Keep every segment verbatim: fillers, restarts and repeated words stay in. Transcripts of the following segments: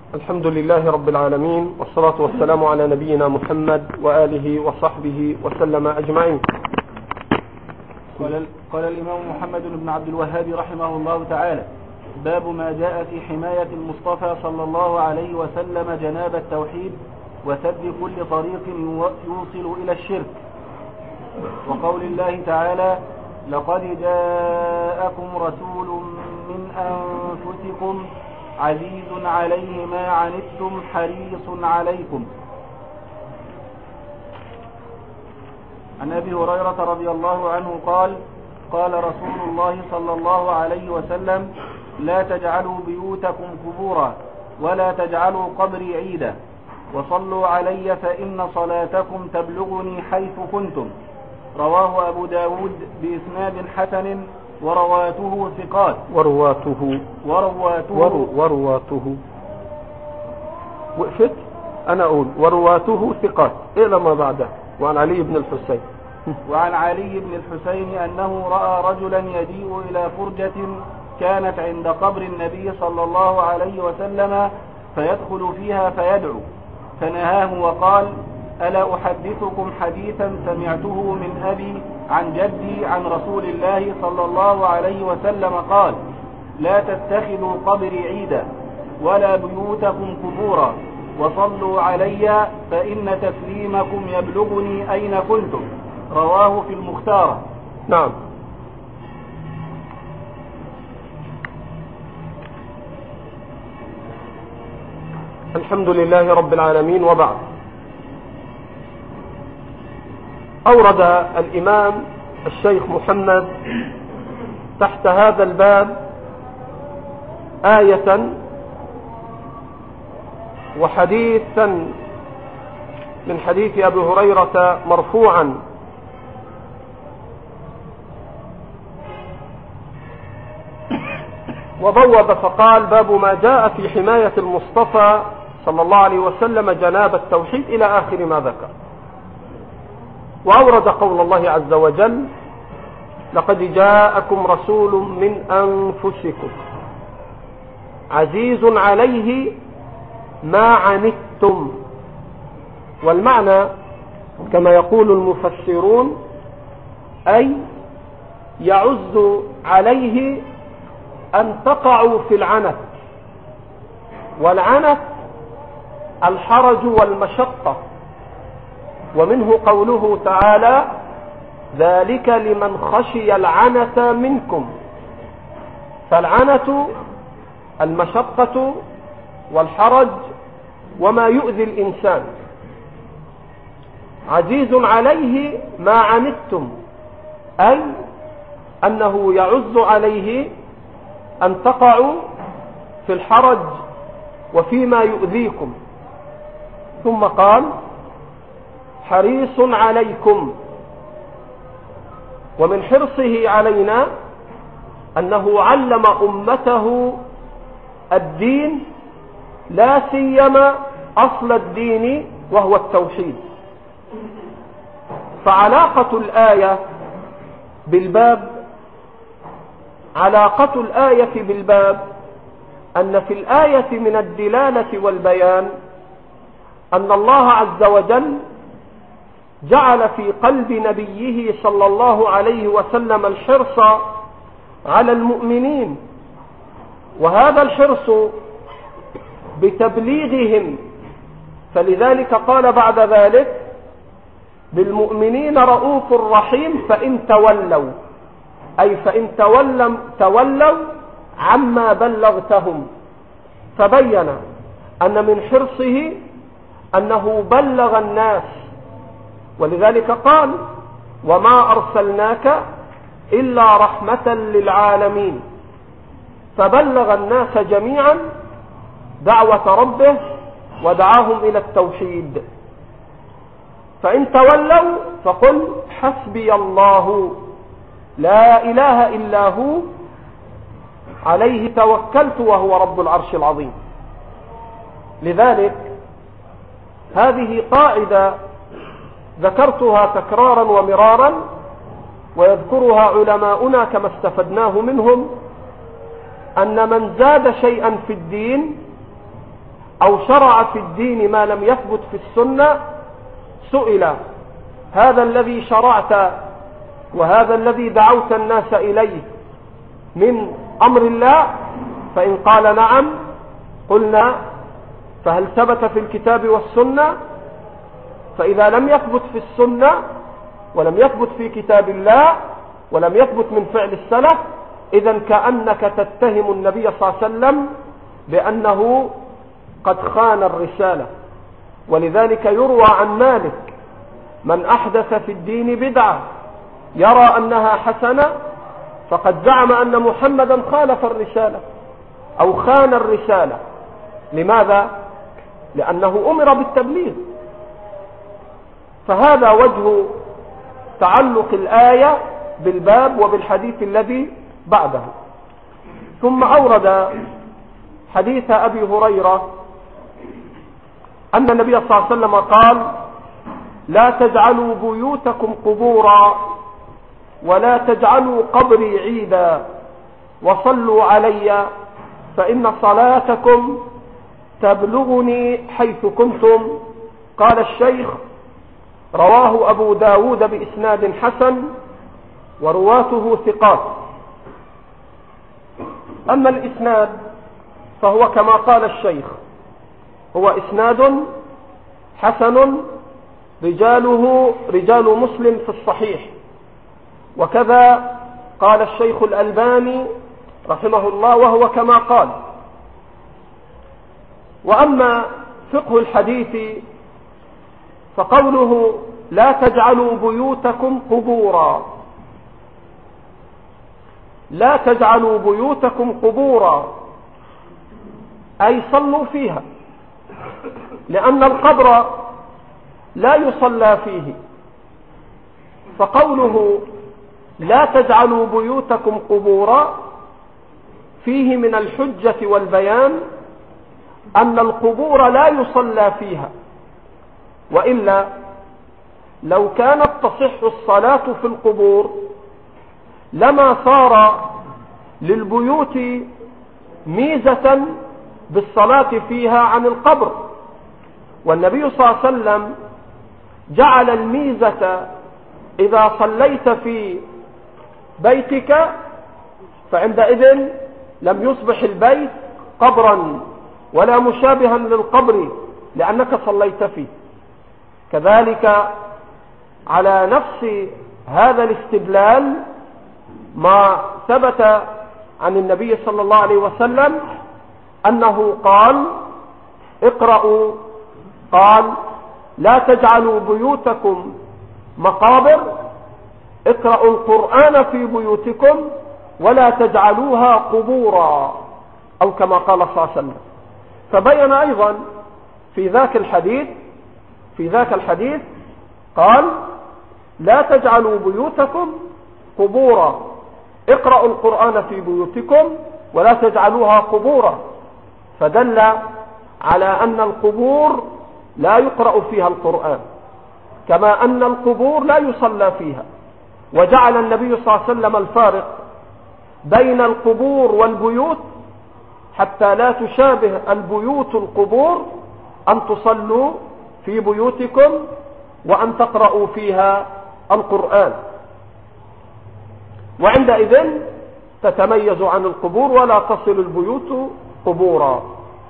الحمد لله رب العالمين، والصلاة والسلام على نبينا محمد وآله وصحبه وسلم أجمعين. قال, قال الإمام محمد بن عبد الوهاب رحمه الله تعالى: باب ما جاء في حماية المصطفى صلى الله عليه وسلم جناب التوحيد وسد كل طريق يوصل إلى الشرك. وقول الله تعالى: لقد جاءكم رسول من أنفسكم عزيز عليه ما عنتم حريص عليكم. عن أبي هريرة رضي الله عنه قال: قال رسول الله صلى الله عليه وسلم: لا تجعلوا بيوتكم قبورا ولا تجعلوا قبري عيدا وصلوا علي فإن صلاتكم تبلغني حيث كنتم. رواه أبو داود بإسناد حسن ورواته ثقات. ورواته ورواته ور ورواته وقفت أنا أقول ورواته ثقات إلى ما بعده. وعن علي بن الحسين وعن علي بن الحسين أنه رأى رجلا يجيء إلى فرجة كانت عند قبر النبي صلى الله عليه وسلم فيدخل فيها فيدعو، فنهاه وقال: ألا أحدثكم حديثا سمعته من أبي عن جدي عن رسول الله صلى الله عليه وسلم قال: لا تتخذوا قبري عيدا ولا بيوتكم قبورا وصلوا علي فإن تسليمكم يبلغني أين كنتم. رواه في المختار. نعم. الحمد لله رب العالمين، وبعد. أورد الإمام الشيخ محمد تحت هذا الباب آية وحديثا من حديث أبي هريرة مرفوعا: وبوب فقال: باب ما جاء في حماية المصطفى صلى الله عليه وسلم جناب التوحيد إلى آخر ما ذكر. وأورد قول الله عز وجل: لقد جاءكم رسول من أنفسكم عزيز عليه ما عنتم. والمعنى كما يقول المفسرون أي يعز عليه أن تقعوا في العنت، والعنت الحرج والمشقة، ومنه قوله تعالى: ذلك لمن خشي العنت منكم. فالعنت المشقة والحرج وما يؤذي الإنسان. عزيز عليه ما عنتم أي أنه يعز عليه أن تقعوا في الحرج وفيما يؤذيكم. ثم قال: حريص عليكم. ومن حرصه علينا أنه علم أمته الدين، لا سيما أصل الدين وهو التوحيد. فعلاقة الآية بالباب علاقة الآية بالباب أن في الآية من الدلالة والبيان أن الله عز وجل جعل في قلب نبيه صلى الله عليه وسلم الحرص على المؤمنين، وهذا الحرص بتبليغهم. فلذلك قال بعد ذلك: بالمؤمنين رؤوف رحيم فإن تولوا، أي فإن تولوا, تولوا عما بلغتهم. فبين أن من حرصه أنه بلغ الناس، ولذلك قال: وما أرسلناك إلا رحمة للعالمين. فبلغ الناس جميعا دعوة ربه ودعاهم إلى التوحيد. فإن تولوا فقل: حسبي الله لا إله إلا هو عليه توكلت وهو رب العرش العظيم. لذلك هذه قاعدة ذكرتها تكرارا ومرارا، ويذكرها علماؤنا كما استفدناه منهم: أن من زاد شيئا في الدين أو شرع في الدين ما لم يثبت في السنة سئل: هذا الذي شرعت وهذا الذي دعوت الناس إليه من أمر الله؟ فإن قال نعم قلنا: فهل ثبت في الكتاب والسنة؟ فإذا لم يثبت في السنة ولم يثبت في كتاب الله ولم يثبت من فعل السلف، إذن كأنك تتهم النبي صلى الله عليه وسلم بأنه قد خان الرسالة. ولذلك يروى عن مالك: من أحدث في الدين بدعة يرى أنها حسنة فقد زعم أن محمدا خالف الرسالة أو خان الرسالة. لماذا؟ لأنه أمر بالتبليغ. فهذا وجه تعلق الآية بالباب وبالحديث الذي بعده. ثم أورد حديث أبي هريرة أن النبي صلى الله عليه وسلم قال: لا تجعلوا بيوتكم قبورا ولا تجعلوا قبري عيدا وصلوا علي فإن صلاتكم تبلغني حيث كنتم. قال الشيخ: رواه أبو داود بإسناد حسن ورواته ثقات. أما الإسناد فهو كما قال الشيخ، هو إسناد حسن رجاله رجال مسلم في الصحيح، وكذا قال الشيخ الألباني رحمه الله وهو كما قال. وأما فقه الحديث فقوله: لا تجعلوا بيوتكم قبورا، لا تجعلوا بيوتكم قبورا أي صلوا فيها، لأن القبر لا يصلى فيه. فقوله لا تجعلوا بيوتكم قبورا فيه من الحجة والبيان أن القبور لا يصلى فيها، وإلا لو كانت تصح الصلاة في القبور لما صار للبيوت ميزة بالصلاة فيها عن القبر. والنبي صلى الله عليه وسلم جعل الميزة: إذا صليت في بيتك فعندئذ لم يصبح البيت قبرا ولا مشابها للقبر لأنك صليت فيه. كذلك على نفس هذا الاستدلال ما ثبت عن النبي صلى الله عليه وسلم أنه قال: اقرأوا، قال: لا تجعلوا بيوتكم مقابر، اقرأوا القرآن في بيوتكم ولا تجعلوها قبورا، أو كما قال صلى الله عليه وسلم. فبين أيضا في ذاك الحديث في ذاك الحديث قال: لا تجعلوا بيوتكم قبورا، اقرأوا القرآن في بيوتكم ولا تجعلوها قبورا، فدل على أن القبور لا يقرأ فيها القرآن، كما أن القبور لا يصلى فيها. وجعل النبي صلى الله عليه وسلم الفارق بين القبور والبيوت حتى لا تشابه البيوت القبور، أن تصلوا في بيوتكم وأن تقرأوا فيها القرآن، وعندئذ تتميز عن القبور ولا تصل البيوت قبورا.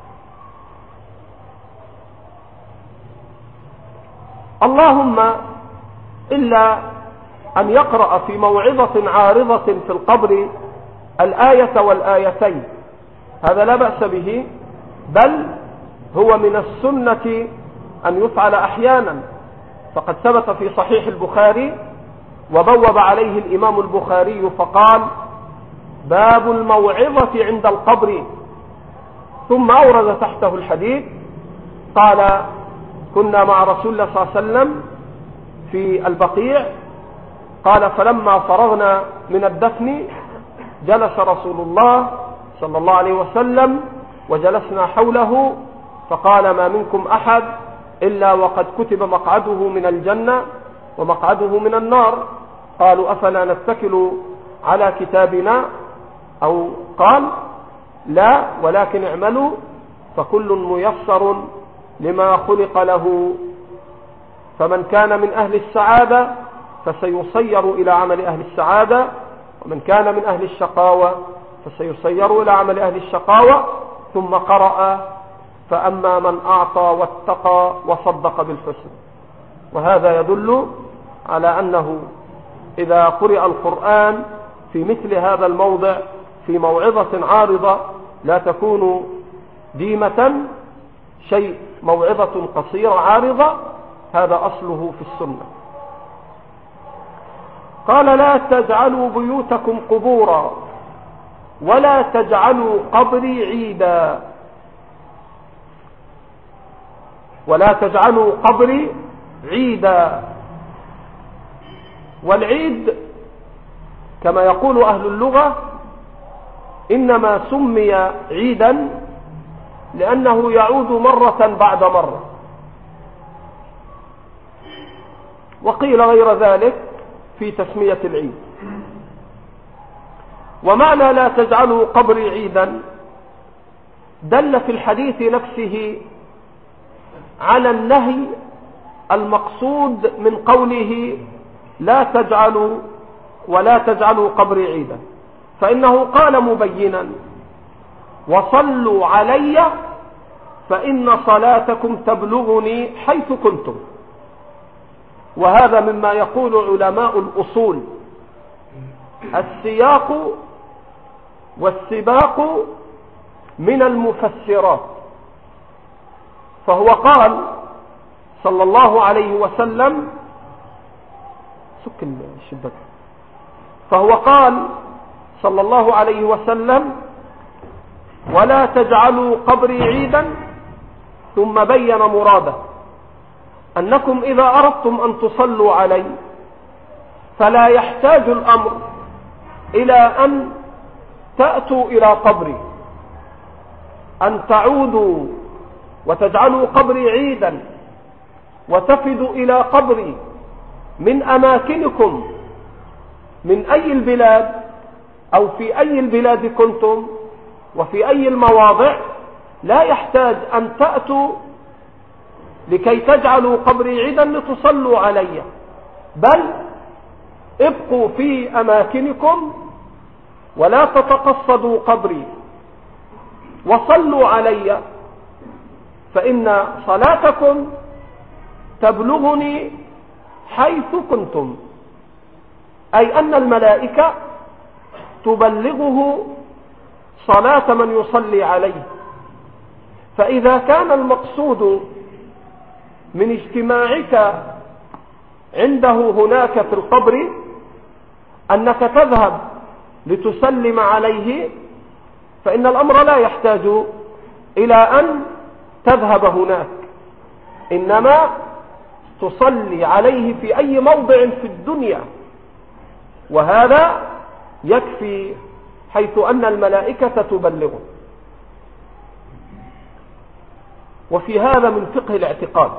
اللهم إلا أن يقرأ في موعظة عارضة في القبر الآية والآيتين، هذا لا بأس به، بل هو من السنة أن يفعل أحيانا. فقد ثبت في صحيح البخاري وبوب عليه الإمام البخاري فقال: باب الموعظة عند القبر، ثم أورد تحته الحديث قال: كنا مع رسول الله صلى الله عليه وسلم في البقيع، قال: فلما فرغنا من الدفن جلس رسول الله صلى الله عليه وسلم وجلسنا حوله، فقال: ما منكم أحد إلا وقد كتب مقعده من الجنة ومقعده من النار. قالوا: أفلا نتكل على كتابنا؟ أو قال: لا، ولكن اعملوا فكل ميسر لما خلق له، فمن كان من أهل السعادة فسيصير إلى عمل أهل السعادة، ومن كان من أهل الشقاوة فسيصير إلى عمل أهل الشقاوة. ثم قرأ فأما من أعطى واتقى وصدق بالحسنى. وهذا يدل على أنه إذا قرأ القرآن في مثل هذا الموضع في موعظة عارضة لا تكون ديمة، شيء موعظة قصيرة عارضة، هذا أصله في السنة. قال لا تجعلوا بيوتكم قبورا ولا تجعلوا قبري عيدا، ولا تجعلوا قبري عيدا. والعيد كما يقول أهل اللغة إنما سمي عيدا لأنه يعود مرة بعد مرة، وقيل غير ذلك في تسمية العيد. ومعنى لا تجعلوا قبري عيدا دل في الحديث نفسه على النهي المقصود من قوله لا تجعلوا ولا تجعلوا قبري عيدا، فإنه قال مبينا وصلوا علي فإن صلاتكم تبلغني حيث كنتم. وهذا مما يقول علماء الأصول السياق والسباق من المفسرات. فهو قال صلى الله عليه وسلم سك الشباك فهو قال صلى الله عليه وسلم ولا تجعلوا قبري عيدا، ثم بين مراده أنكم إذا أردتم أن تصلوا علي فلا يحتاج الأمر إلى أن تأتوا إلى قبري، أن تعودوا وتجعلوا قبري عيدا وتفدوا إلى قبري من أماكنكم من أي البلاد أو في أي البلاد كنتم وفي أي المواضع، لا يحتاج أن تأتوا لكي تجعلوا قبري عيدا لتصلوا علي، بل ابقوا في أماكنكم ولا تتقصدوا قبري وصلوا علي، فإن صلاتكم تبلغني حيث كنتم، أي أن الملائكة تبلغه صلاة من يصلي عليه. فإذا كان المقصود من اجتماعك عنده هناك في القبر أنك تذهب لتسلم عليه، فإن الأمر لا يحتاج إلى أن تذهب هناك، إنما تصلي عليه في أي موضع في الدنيا، وهذا يكفي حيث أن الملائكة تبلغه. وفي هذا من فقه الاعتقاد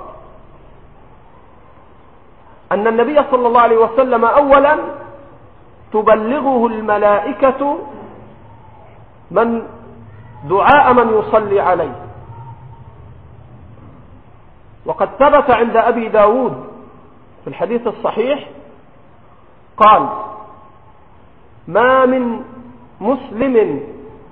أن النبي صلى الله عليه وسلم أولا تبلغه الملائكة من دعاء من يصلي عليه. وقد ثبت عند أبي داود في الحديث الصحيح قال ما من مسلم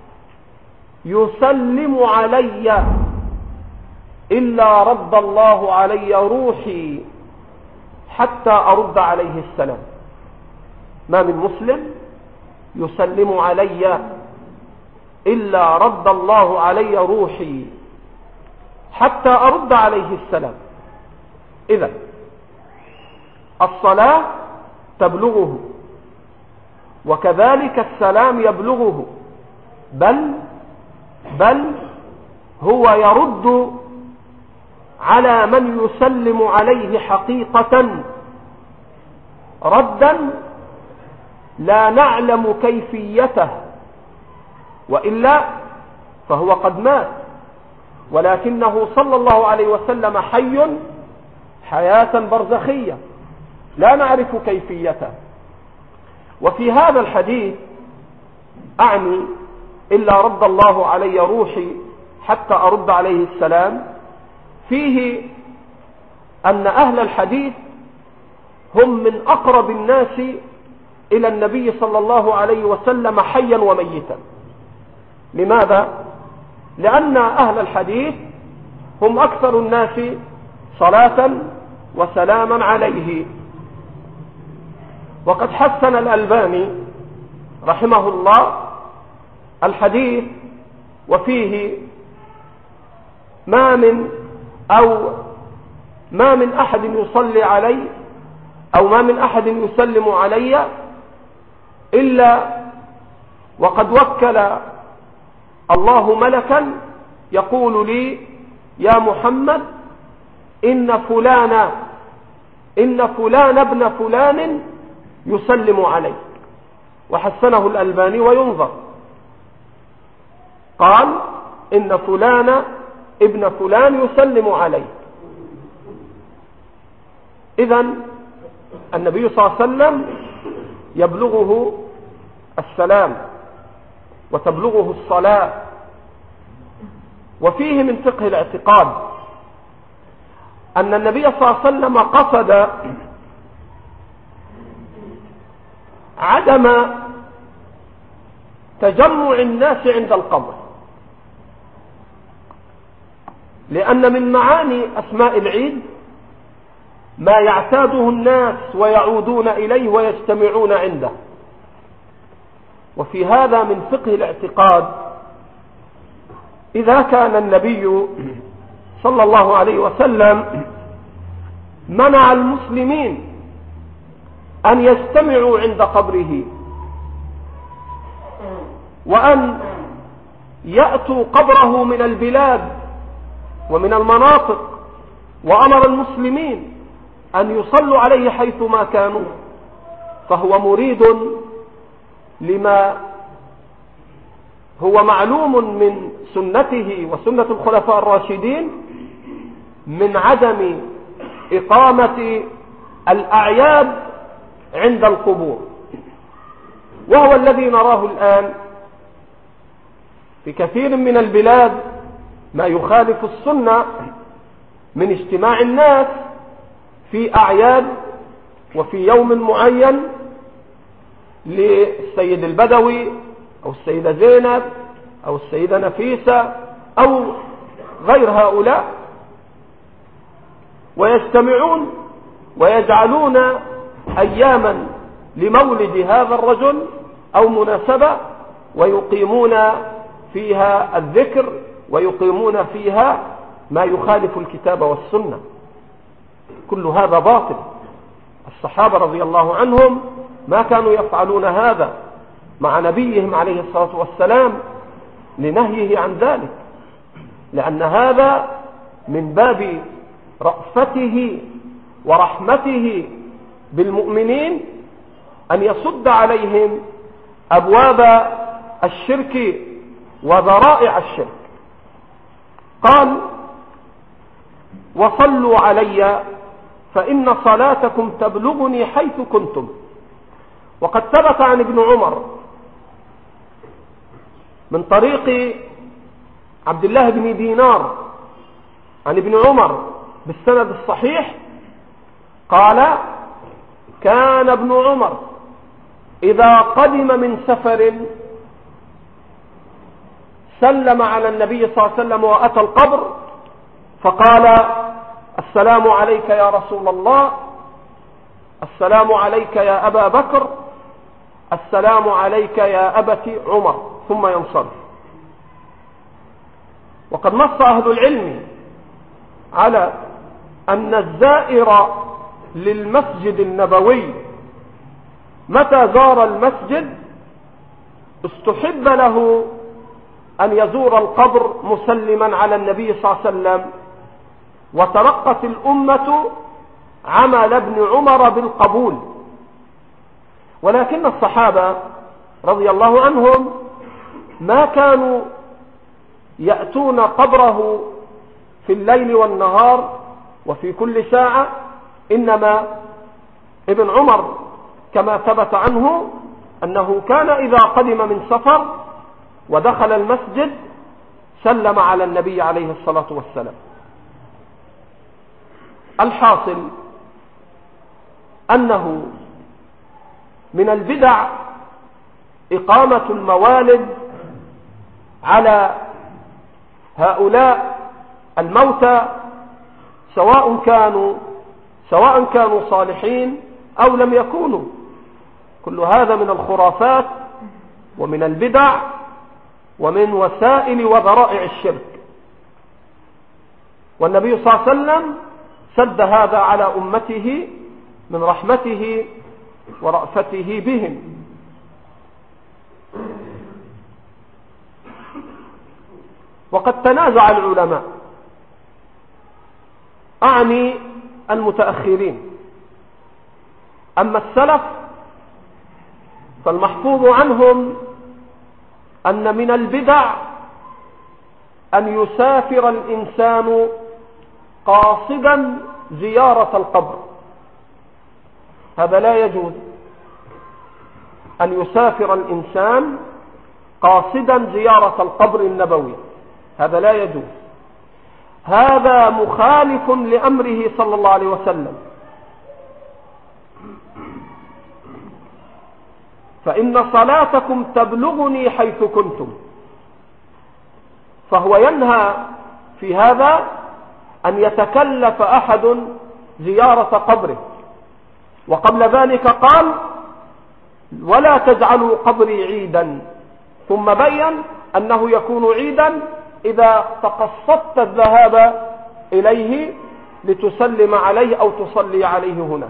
يسلم علي إلا رد الله علي روحي حتى أرد عليه السلام. ما من مسلم يسلم علي إلا رد الله علي روحي حتى أرد عليه السلام. إذن الصلاة تبلغه، وكذلك السلام يبلغه، بل بل هو يرد على من يسلم عليه حقيقة ردا لا نعلم كيفيته، وإلا فهو قد مات، ولكنه صلى الله عليه وسلم حي حياة برزخية لا نعرف كيفيته. وفي هذا الحديث أعني إلا رد الله علي روحي حتى أرد عليه السلام، فيه أن أهل الحديث هم من أقرب الناس إلى النبي صلى الله عليه وسلم حيا وميتا. لماذا؟ لأن أهل الحديث هم أكثر الناس صلاة وسلاما عليه. وقد حسن الألباني رحمه الله الحديث، وفيه ما من أو ما من أحد يصلي علي أو ما من أحد يسلم علي إلا وقد وكل الله ملكا يقول لي يا محمد إن فلان إن فلان ابن فلان يسلم عليك. وحسنه الألباني وينظر، قال إن فلان ابن فلان يسلم عليك. إذن النبي صلى الله عليه وسلم يبلغه السلام وتبلغه الصلاة. وفيه من فقه الاعتقاد أن النبي صلى الله عليه وسلم قصد عدم تجمع الناس عند القبر، لأن من معاني أسماء العيد ما يعتاده الناس ويعودون إليه ويجتمعون عنده. وفي هذا من فقه الاعتقاد إذا كان النبي صلى الله عليه وسلم منع المسلمين أن يجتمعوا عند قبره وأن يأتوا قبره من البلاد ومن المناطق، وأمر المسلمين أن يصلوا عليه حيثما كانوا، فهو مريد لما هو معلوم من سنته وسنة الخلفاء الراشدين من عدم إقامة الأعياد عند القبور، وهو الذي نراه الآن في كثير من البلاد ما يخالف السنة من اجتماع الناس في أعياد وفي يوم معين للسيد البدوي أو السيدة زينب أو السيدة نفيسة أو غير هؤلاء، ويجتمعون ويجعلون أياما لمولد هذا الرجل أو مناسبة ويقيمون فيها الذكر ويقيمون فيها ما يخالف الكتاب والسنة. كل هذا باطل. الصحابة رضي الله عنهم ما كانوا يفعلون هذا مع نبيهم عليه الصلاة والسلام لنهيه عن ذلك، لأن هذا من باب رأفته ورحمته بالمؤمنين أن يصد عليهم أبواب الشرك وذرائع الشرك. قال وصلوا علي فإن صلاتكم تبلغني حيث كنتم. وقد ثبت عن ابن عمر من طريق عبد الله بن دينار عن ابن عمر بالسند الصحيح قال كان ابن عمر إذا قدم من سفر سلم على النبي صلى الله عليه وسلم وأتى القبر فقال السلام عليك يا رسول الله، السلام عليك يا أبا بكر، السلام عليك يا أبت عمر، ثم ينصرف. وقد نص أهل العلم على أن الزائر للمسجد النبوي متى زار المسجد استحب له أن يزور القبر مسلما على النبي صلى الله عليه وسلم، وترقت الأمة عمل ابن عمر بالقبول. ولكن الصحابة رضي الله عنهم ما كانوا يأتون قبره في الليل والنهار وفي كل ساعة، إنما ابن عمر كما ثبت عنه أنه كان إذا قدم من سفر ودخل المسجد سلم على النبي عليه الصلاة والسلام. الحاصل أنه من البدع إقامة الموالد على هؤلاء الموتى، سواء كانوا سواء كانوا صالحين أو لم يكونوا. كل هذا من الخرافات ومن البدع ومن وسائل وذرائع الشرك. والنبي صلى الله عليه وسلم سد هذا على أمته من رحمته ورأفته بهم. وقد تنازع العلماء، أعني المتأخرين. أما السلف فالمحفوظ عنهم أن من البدع أن يسافر الإنسان قاصدا زيارة القبر. هذا لا يجوز، أن يسافر الإنسان قاصدا زيارة القبر النبوي، هذا لا يجوز. هذا مخالف لأمره صلى الله عليه وسلم. فإن صلاتكم تبلغني حيث كنتم. فهو ينهى في هذا أن يتكلف أحد زيارة قبره. وقبل ذلك قال ولا تجعلوا قبري عيدا، ثم بين أنه يكون عيدا إذا تقصدت الذهاب إليه لتسلم عليه أو تصلي عليه هناك.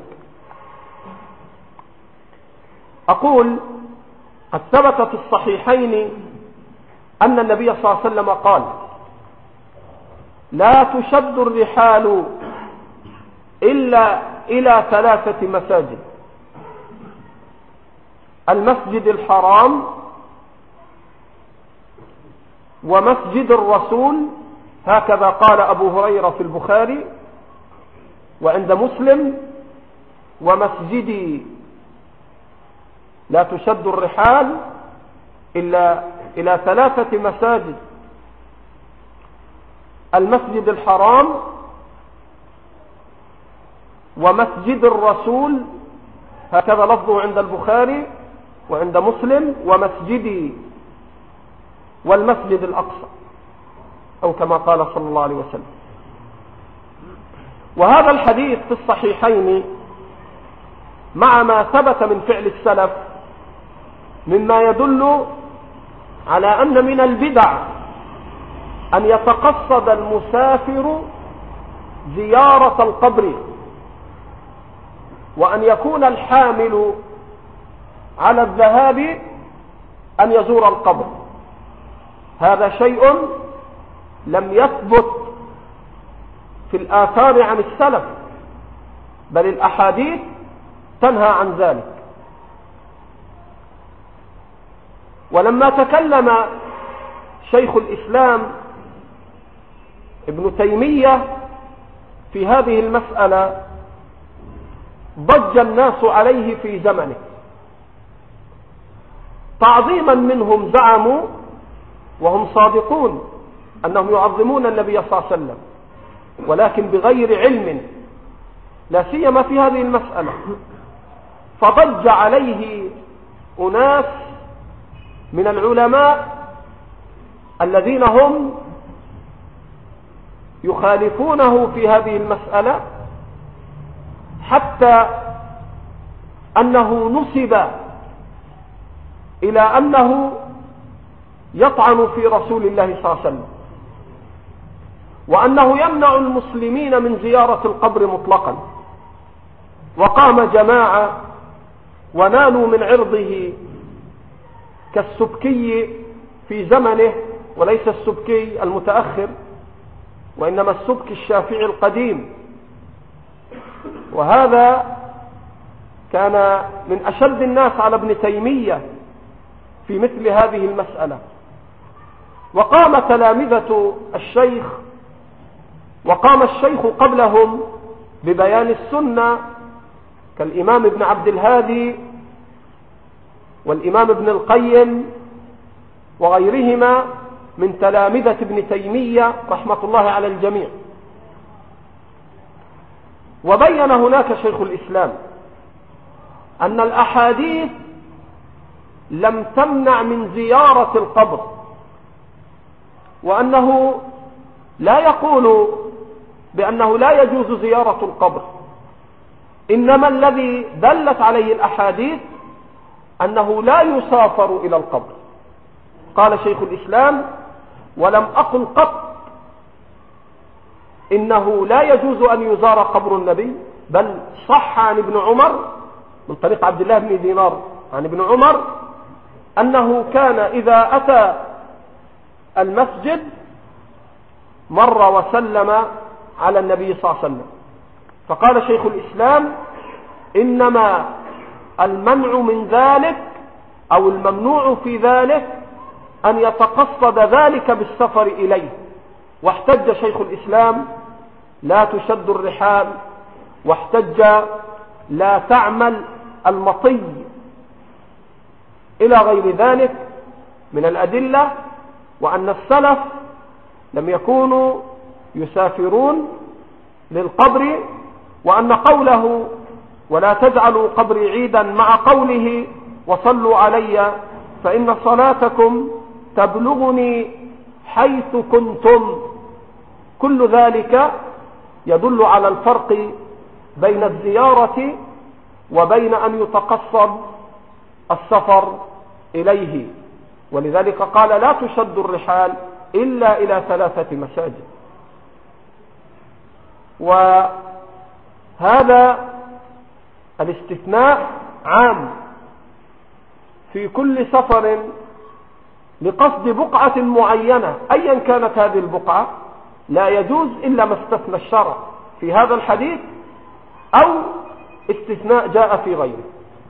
أقول قد ثبت في الصحيحين أن النبي صلى الله عليه وسلم قال لا تشد الرحال إلا إلى ثلاثة مساجد: المسجد الحرام، ومسجد الرسول، هكذا قال أبو هريرة في البخاري وعند مسلم، ومسجدي. لا تشد الرحال إلا إلى ثلاثة مساجد: المسجد الحرام، ومسجد الرسول، هكذا لفظه عند البخاري وعند مسلم، ومسجدي، والمسجد الأقصى، أو كما قال صلى الله عليه وسلم. وهذا الحديث في الصحيحين مع ما ثبت من فعل السلف مما يدل على أن من البدع أن يتقصد المسافر زيارة القبر، وأن يكون الحامل على الذهاب أن يزور القبر. هذا شيء لم يثبت في الآثار عن السلف، بل الأحاديث تنهى عن ذلك. ولما تكلم شيخ الإسلام ابن تيمية في هذه المسألة ضج الناس عليه في زمنه. تعظيما منهم زعموا، وهم صادقون، أنهم يعظمون النبي صلى الله عليه وسلم، ولكن بغير علم، لا سيما في هذه المسألة. فضج عليه أناس من العلماء الذين هم يخالفونه في هذه المسألة، حتى أنه نسب إلى أنه يطعن في رسول الله صلى الله عليه وسلم، وأنه يمنع المسلمين من زيارة القبر مطلقا. وقام جماعة ونالوا من عرضه كالسبكي في زمنه، وليس السبكي المتأخر، وإنما السبكي الشافعي القديم. وهذا كان من أشد الناس على ابن تيمية في مثل هذه المسألة. وقام تلامذة الشيخ، وقام الشيخ قبلهم ببيان السنة كالإمام ابن عبد الهادي والإمام ابن القيم وغيرهما، من تلامذة ابن تيمية رحمة الله على الجميع. وبين هناك شيخ الإسلام أن الأحاديث لم تمنع من زيارة القبر، وأنه لا يقول بأنه لا يجوز زيارة القبر، إنما الذي دلت عليه الأحاديث أنه لا يسافر إلى القبر. قال شيخ الإسلام: ولم أقل قط إنه لا يجوز أن يزار قبر النبي، بل صح عن ابن عمر من طريق عبد الله بن دينار عن ابن عمر أنه كان إذا أتى المسجد مر وسلم على النبي صلى الله عليه وسلم. فقال شيخ الإسلام: إنما المنع من ذلك أو الممنوع في ذلك أن يتقصد ذلك بالسفر إليه. واحتج شيخ الإسلام: لا تشد الرحال، واحتج: لا تعمل المطي، إلى غير ذلك من الأدلة، وأن السلف لم يكونوا يسافرون للقبر، وأن قوله ولا تجعلوا قبري عيدا مع قوله وصلوا علي فإن صلاتكم تبلغني حيث كنتم، كل ذلك يدل على الفرق بين الزيارة وبين أن يتقصد السفر إليه. ولذلك قال: لا تشد الرحال إلا إلى ثلاثة مساجد. وهذا الاستثناء عام في كل سفر لقصد بقعة معينة أيا كانت هذه البقعة، لا يجوز إلا ما استثنى الشرع في هذا الحديث أو استثناء جاء في غيره.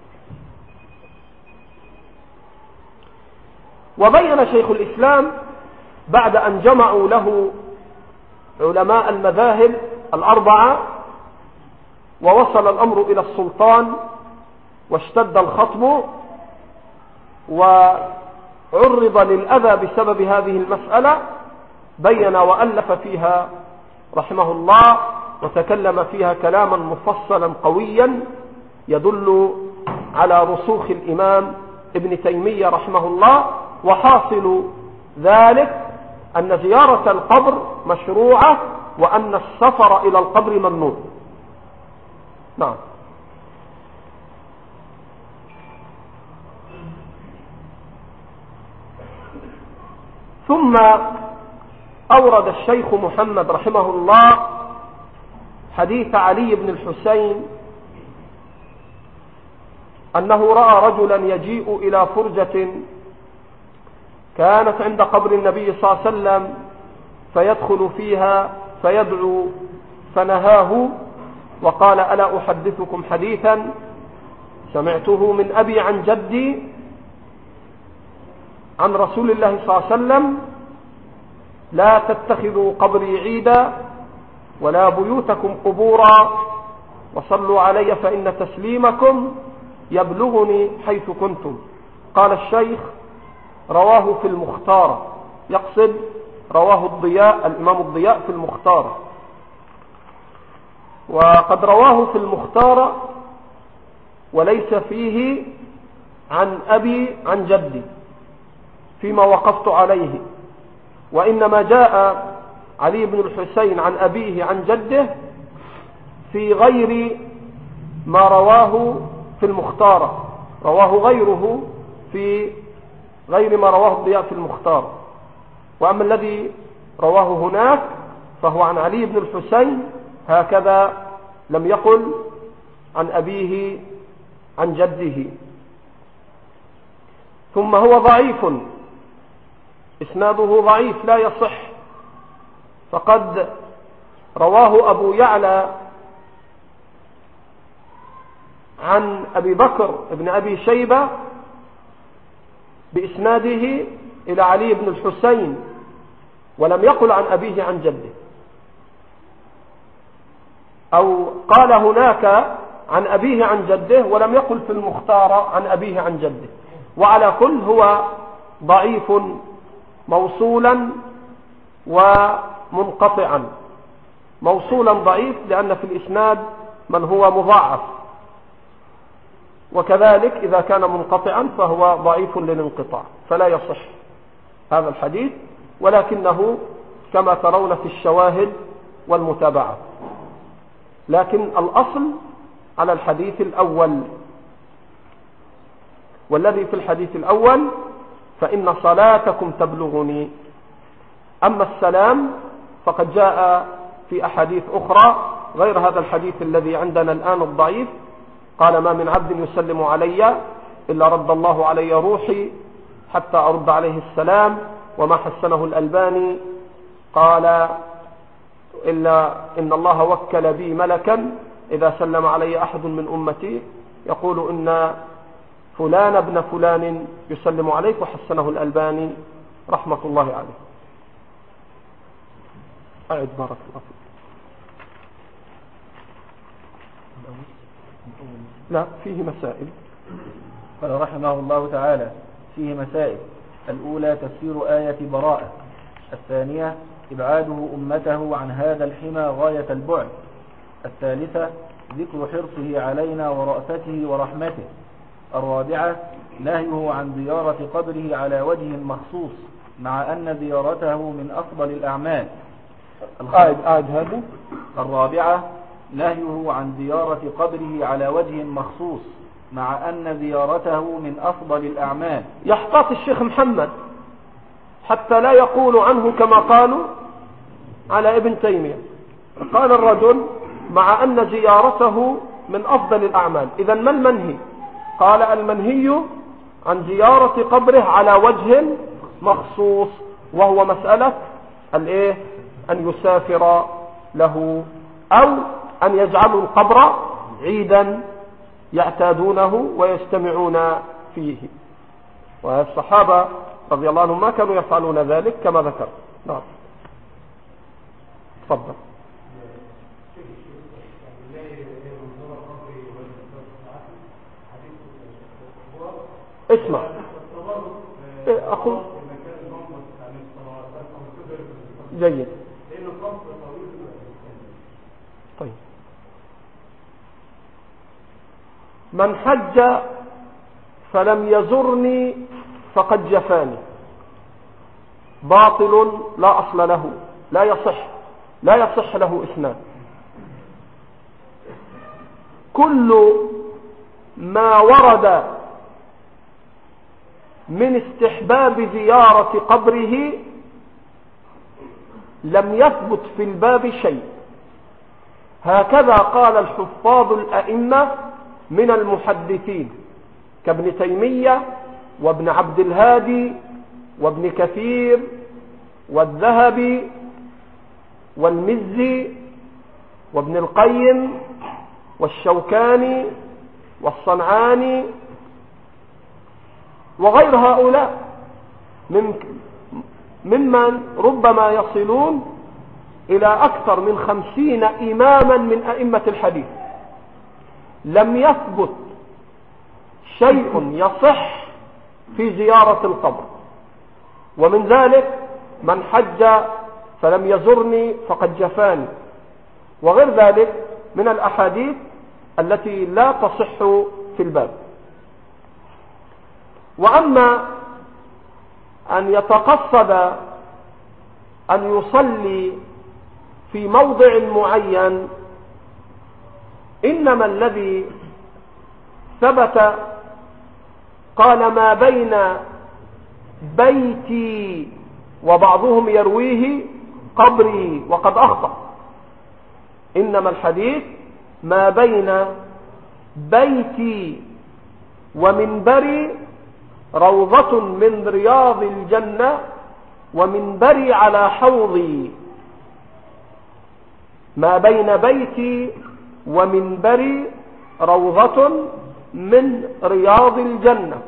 وبين شيخ الإسلام بعد أن جمعوا له علماء المذاهب الأربعة ووصل الأمر إلى السلطان واشتد الخطب وعرض للأذى بسبب هذه المسألة، بين وألف فيها رحمه الله وتكلم فيها كلاما مفصلا قويا يدل على رسوخ الإمام ابن تيمية رحمه الله. وحاصل ذلك أن زيارة القبر مشروعة، وأن السفر إلى القبر ممنوع. نعم. ثم أورد الشيخ محمد رحمه الله حديث علي بن الحسين أنه رأى رجلا يجيء إلى فرجة كانت عند قبر النبي صلى الله عليه وسلم فيدخل فيها فيدعو، فنهاه وقال: ألا أحدثكم حديثا سمعته من أبي عن جدي عن رسول الله صلى الله عليه وسلم: لا تتخذوا قبري عيدا ولا بيوتكم قبورا وصلوا علي فإن تسليمكم يبلغني حيث كنتم. قال الشيخ: رواه في المختار، يقصد رواه الضياء، الإمام الضياء في المختار. وقد رواه في المختار وليس فيه عن أبي عن جدي فيما وقفت عليه، وإنما جاء علي بن الحسين عن أبيه عن جده في غير ما رواه في المختار، رواه غيره في غير ما رواه الضياء في المختار. وأما الذي رواه هناك فهو عن علي بن الحسين هكذا، لم يقل عن أبيه عن جده. ثم هو ضعيف، إسناده ضعيف لا يصح، فقد رواه أبو يعلى عن أبي بكر ابن أبي شيبة بإسناده إلى علي بن الحسين، ولم يقل عن أبيه عن جده، أو قال هناك عن أبيه عن جده ولم يقل في المختار عن أبيه عن جده. وعلى كل هو ضعيف موصولا ومنقطعا. موصولا ضعيف لأن في الإسناد من هو مضاعف، وكذلك إذا كان منقطعا فهو ضعيف للانقطاع فلا يصح هذا الحديث، ولكنه كما ترون في الشواهد والمتابعة. لكن الأصل على الحديث الأول، والذي في الحديث الأول فإن صلاتكم تبلغني. أما السلام فقد جاء في أحاديث أخرى غير هذا الحديث الذي عندنا الآن الضعيف، قال ما من عبد يسلم علي إلا رد الله علي روحي حتى أرد عليه السلام، وما حسنه الألباني قال إلا إن الله وكل بي ملكا إذا سلم علي أحد من أمتي يقول إن فلان ابن فلان يسلم عليك، وحسنه الألباني رحمة الله عليه. أعد بارك الله فيك. لا فيه مسائل. قال رحمه الله تعالى: فيه مسائل. الأولى تفسير آية براءة. الثانية إبعاده أمته عن هذا الحمى غاية البعد. الثالثة ذكر حرصه علينا ورأفته ورحمته. الرابعة نهيه عن زيارة قبره على وجه مخصوص مع أن زيارته من أفضل الأعمال. آد آد هذا. الرابعة نهيه عن زيارة قبره على وجه مخصوص مع أن زيارته من أفضل الأعمال. يحتاط الشيخ محمد حتى لا يقول عنه كما قالوا على ابن تيمية. قال الرجل مع أن زيارته من أفضل الأعمال. إذا ما المنهي؟ قال المنهي عن زيارة قبره على وجه مخصوص، وهو مسألة الإيه؟ أن يسافر له، أو أن يجعلوا القبر عيدا يعتادونه ويجتمعون فيه. والصحابة رضي الله عنهم ما كانوا يفعلون ذلك كما ذكر. نعم تفضل. اسمع أقول جيد. طيب من حج فلم يزرني فقد جفاني. باطل لا أصل له، لا يصح لا يصح له إسناد. كل ما ورد من استحباب زيارة قبره لم يثبت في الباب شيء. هكذا قال الحفاظ الأئمة من المحدثين كابن تيمية وابن عبد الهادي وابن كثير والذهبي والمزي وابن القيم والشوكاني والصنعاني وغير هؤلاء ممن ربما يصلون إلى أكثر من خمسين إماما من أئمة الحديث. لم يثبت شيء يصح في زيارة القبر. ومن ذلك من حج فلم يزرني فقد جفاني، وغير ذلك من الأحاديث التي لا تصح في الباب. وأما أن يتقصد أن يصلي في موضع معين، إنما الذي ثبت قال ما بين بيتي، وبعضهم يرويه قبري وقد أخطأ. إنما الحديث ما بين بيتي ومنبري روضة من رياض الجنة ومنبري على حوضي. ما بين بيتي ومنبري روضة من رياض الجنة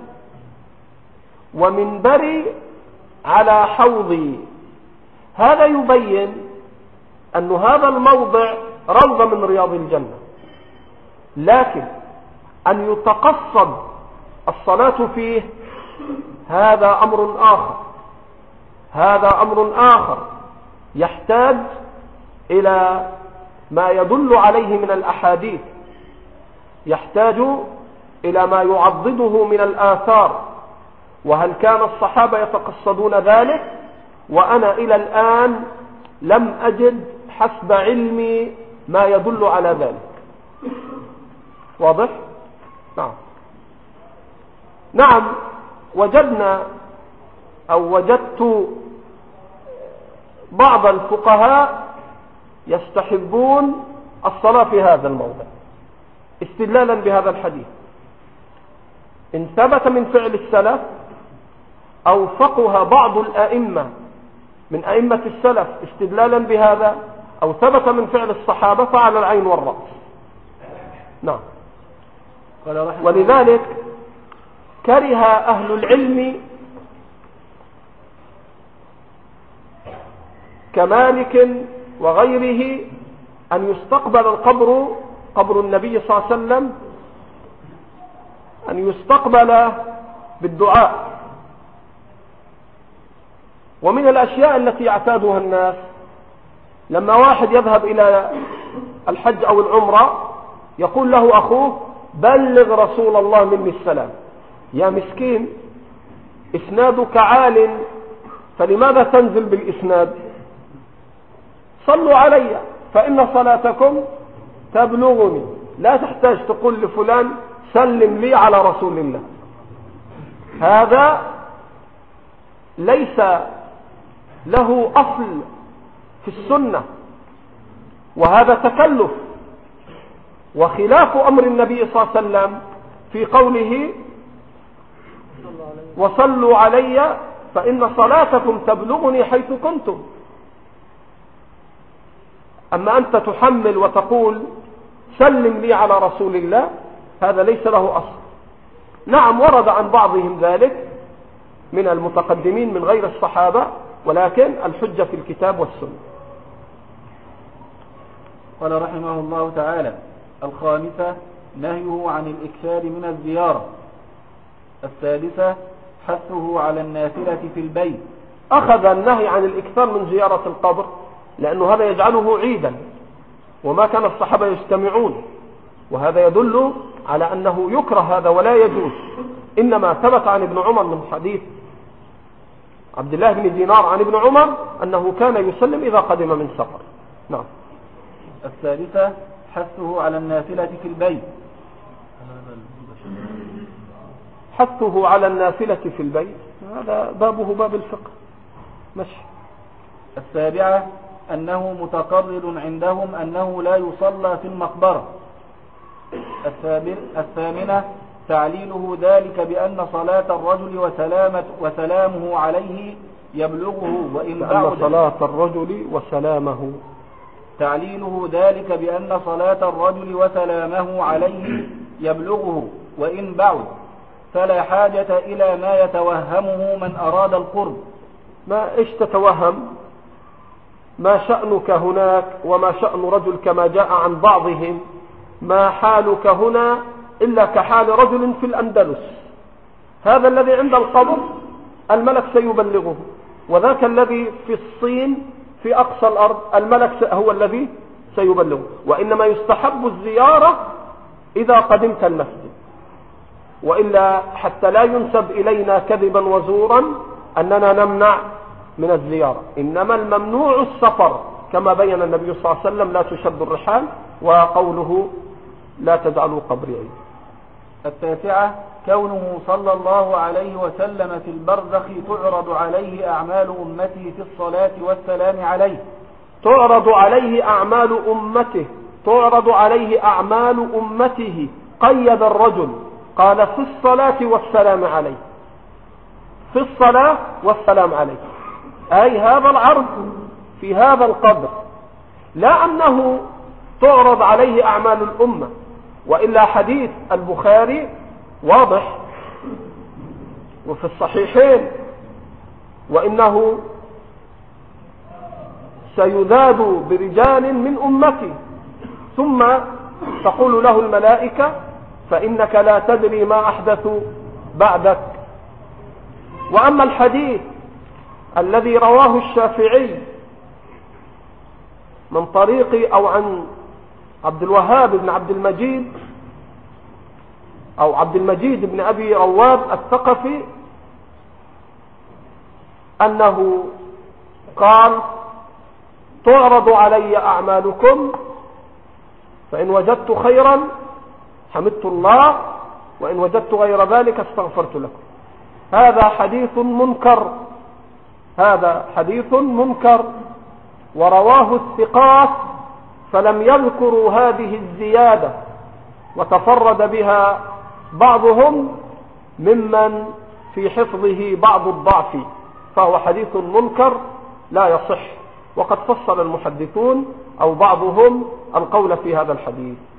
ومنبري على حوضي. هذا يبين أن هذا الموضع روضة من رياض الجنة، لكن أن يتقصد الصلاة فيه هذا أمر آخر. هذا أمر آخر يحتاج إلى ما يدل عليه من الأحاديث، يحتاج إلى ما يعضده من الآثار. وهل كان الصحابة يتقصدون ذلك؟ وأنا إلى الآن لم أجد حسب علمي ما يدل على ذلك. واضح؟ نعم. نعم، وجدنا أو وجدت بعض الفقهاء يستحبون الصلاة في هذا الموضع استدلالا بهذا الحديث. إن ثبت من فعل السلف أو فقه بعض الأئمة من أئمة السلف استدلالا بهذا، أو ثبت من فعل الصحابة، فعلى العين والرأس. نعم. ولذلك كره أهل العلم كمالك وغيره أن يستقبل القبر، قبر النبي صلى الله عليه وسلم، أن يستقبل بالدعاء. ومن الأشياء التي يعتادها الناس لما واحد يذهب إلى الحج أو العمرة يقول له أخوه: بلغ رسول الله مني السلام. يا مسكين، إسنادك عال، فلماذا تنزل بالإسناد؟ صلوا علي فإن صلاتكم تبلغني. لا تحتاج تقول لفلان سلم لي على رسول الله. هذا ليس له أصل في السنة، وهذا تكلف وخلاف أمر النبي صلى الله عليه وسلم في قوله: وصلوا علي فإن صلاتكم تبلغني حيث كنتم. أما أنت تحمل وتقول سلم لي على رسول الله، هذا ليس له أصل. نعم، ورد عن بعضهم ذلك من المتقدمين من غير الصحابة، ولكن الحجة في الكتاب والسنة. قال رحمه الله تعالى: الخامسة نهيه عن الإكثار من الزيارة. السادسة حثه على النافلة في البيت. أخذ النهي عن الإكثار من زيارة القبر لأنه هذا يجعله عيدا، وما كان الصحابة يجتمعون، وهذا يدل على أنه يكره هذا ولا يجوز. إنما ثبت عن ابن عمر من حديث عبد الله بن دينار عن ابن عمر أنه كان يسلم إذا قدم من سفر. نعم. الثالثة حثه على النافلة في البيت. حثه على النافلة في البيت هذا بابه باب الفقه. ماشي. السابعة أنه متقرر عندهم أنه لا يصلى في المقبرة. الثامنة تعليله ذلك بأن صلاة الرجل وسلامة وسلامه عليه يبلغه وإن بعد. صلاة الرجل وسلامه تعليله ذلك بأن صلاة الرجل وسلامه عليه يبلغه وإن بعد، فلا حاجة إلى ما يتوهمه من أراد القرب. ما إيش تتوهم؟ ما شأنك هناك وما شأن رجل كما جاء عن بعضهم؟ ما حالك هنا إلا كحال رجل في الأندلس. هذا الذي عند القبر الملك سيبلغه، وذاك الذي في الصين في أقصى الأرض الملك هو الذي سيبلغه. وإنما يستحب الزيارة إذا قدمت المسجد، وإلا حتى لا ينسب إلينا كذبا وزورا أننا نمنع من الزيارة. إنما الممنوع السفر كما بين النبي صلى الله عليه وسلم: لا تشد الرحال، وقوله: لا تجعلوا قبري عيد. التاسعة كونه صلى الله عليه وسلم في البرزخ تعرض عليه أعمال أمته في الصلاة والسلام عليه. تعرض عليه أعمال أمته تعرض عليه أعمال أمته قيد الرجل، قال: في الصلاة والسلام عليه، في الصلاة والسلام عليه، أي هذا العرض في هذا القبر، لا أنه تعرض عليه أعمال الأمة. وإلا حديث البخاري واضح وفي الصحيحين: وإنه سيذاد برجال من أمتي ثم تقول له الملائكة: فإنك لا تدري ما أحدثوا بعدك. وأما الحديث الذي رواه الشافعي من طريق أو عن عبد الوهاب بن عبد المجيد أو عبد المجيد بن أبي رواد الثقفي أنه قال تعرض علي أعمالكم فإن وجدت خيرا حمدت الله وإن وجدت غير ذلك استغفرت لكم. هذا حديث منكر، هذا حديث منكر، ورواه الثقات فلم يذكروا هذه الزيادة، وتفرد بها بعضهم ممن في حفظه بعض الضعف، فهو حديث منكر لا يصح، وقد فصل المحدثون أو بعضهم القول في هذا الحديث.